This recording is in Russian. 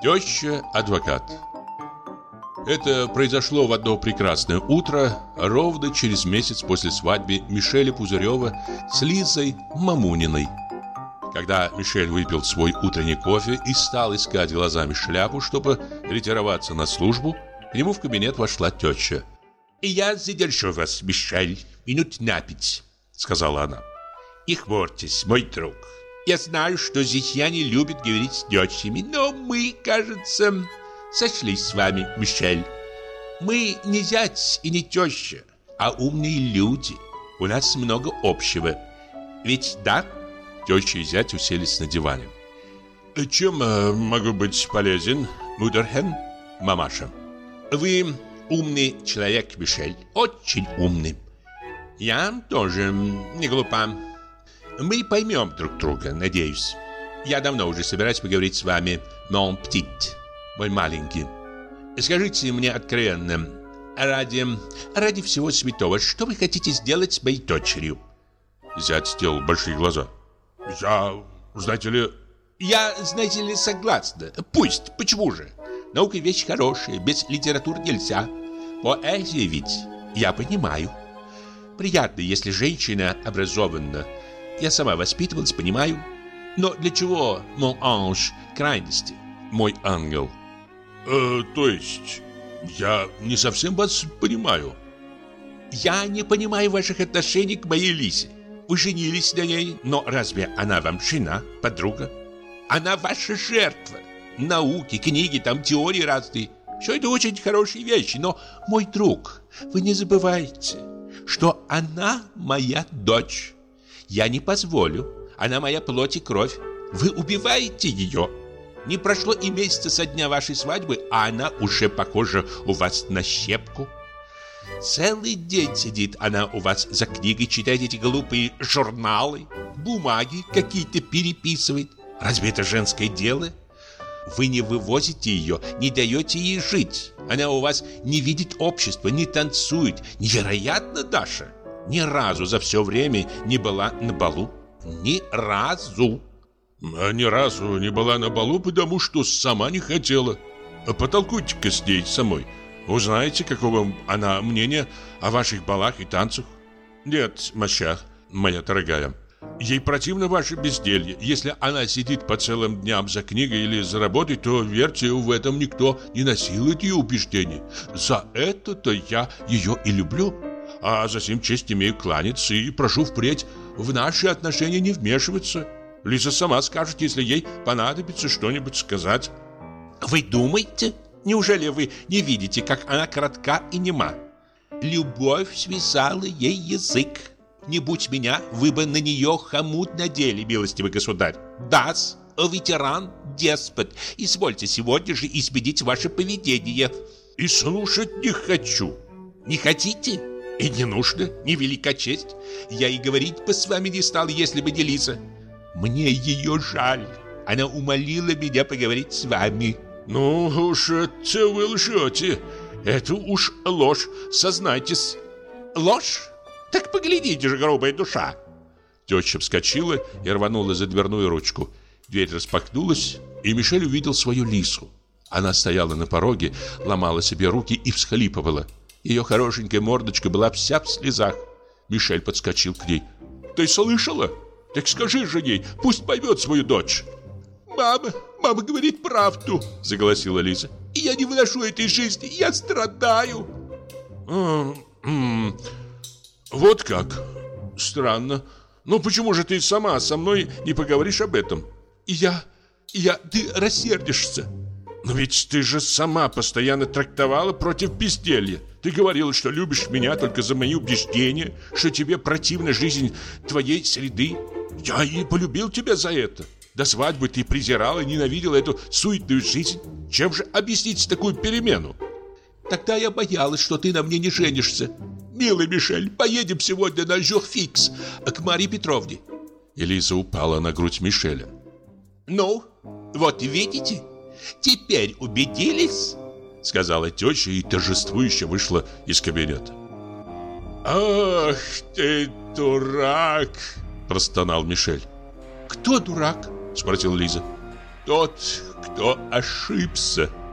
Теща-адвокат. Это произошло в одно прекрасное утро, ровно через месяц после свадьбы Мишеля Пузырева с Лизой Мамуниной. Когда Мишель выпил свой утренний кофе и стал искать глазами шляпу, чтобы ретироваться на службу, к нему в кабинет вошла теща. «Я задержу вас, Мишель, минут на 5», — сказала она. «И хворьтесь, мой друг. Я знаю, что здесь я не любит говорить с тещами, но мы, кажется, сошлись с вами, Мишель. Мы не зять и не теща, а умные люди. У нас много общего. Ведь да?» Теща и зять уселись на диване. «Чем могу быть полезен, Мудерхен, мамаша?» «Вы умный человек, Мишель, очень умный. Я тоже не глупа. Мы поймем друг друга, надеюсь. Я давно уже собираюсь поговорить с вами, mon petit, мой маленький. Скажите мне откровенно, ради всего святого, что вы хотите сделать с моей дочерью?» Зять сделал большие глаза. «Я, знаете ли, согласна. Пусть, почему же? Наука вещь хорошая, без литературы нельзя. Поэзия ведь, я понимаю. Приятно, если женщина образована. Я сама воспитывалась, понимаю. Но для чего, mon ange, крайности, мой ангел?» То есть, я не совсем вас понимаю. «Я не понимаю ваших отношений к моей Лизе. Вы женились на ней, но разве она вам жена, подруга? Она ваша жертва. Науки, книги, там теории разные. Все это очень хорошие вещи, но, мой друг, вы не забывайте, что она моя дочь. Я не позволю. Она моя плоть и кровь. Вы убиваете ее. Не прошло и месяца со дня вашей свадьбы, а она уже похожа у вас на щепку. Целый день сидит она у вас за книгой, читает эти глупые журналы, бумаги какие-то переписывает. Разве это женское дело? Вы не вывозите ее, не даете ей жить. Она у вас не видит общества, не танцует. Невероятно, Даша. Ни разу за все время не была на балу. Ни разу. Ни разу не была на балу, потому что сама не хотела. Потолкуйте-ка с ней самой. Узнаете, какого она мнения о ваших балах и танцах. Нет, мощах, моя дорогая, ей противно ваше безделье. Если она сидит по целым дням за книгой или за работой, то, верьте, в этом никто не насилует ее убеждений. За это-то я ее и люблю. А за сим честь имею кланяться и прошу впредь в наши отношения не вмешиваться. Лиза сама скажет, если ей понадобится что-нибудь сказать». «Вы думаете? Неужели вы не видите, как она коротка и нема? Любовь связала ей язык. Не будь меня, вы бы на нее хомут надели, милостивый государь. Да-с, ветеран, деспот. Извольте сегодня же изменить ваше поведение». «И слушать не хочу». «Не хотите? И не нужно, не велика честь. Я и говорить бы с вами не стал, если бы не Лиза. Мне ее жаль. Она умолила меня поговорить с вами». «Ну уж это вы лжете. Это уж ложь, сознайтесь». «Ложь? Так поглядите же, грубая душа». Теща вскочила и рванула за дверную ручку. Дверь распахнулась, и Мишель увидел свою Лизу. Она стояла на пороге, ломала себе руки и всхлипывала. Ее хорошенькая мордочка была вся в слезах. Мишель подскочил к ней. «Ты слышала? Так скажи же ей, пусть поймет свою дочь». Мама говорит правду», — заголосила Лиза. «И я не выношу этой жизни, я страдаю». Вот как? Странно. Ну почему же ты сама со мной не поговоришь об этом? Ты рассердишься. Но ведь ты же сама постоянно трактовала против безделья. Ты говорила, что любишь меня только за мои убеждения, что тебе противна жизнь твоей среды. Я и полюбил тебя за это. До свадьбы ты презирала и ненавидела эту суетную жизнь. Чем же объяснить такую перемену? Тогда я боялась, что ты на мне не женишься. Милый Мишель, поедем сегодня на Жюрфикс к Марии Петровне. Элиза упала на грудь Мишеля. «Ну, вот видите, теперь убедились?» Сказала теща и торжествующе вышла из кабинета. «Ах ты, дурак!» Простонал Мишель. «Кто дурак?» Спросила Лиза. «Тот, кто ошибся.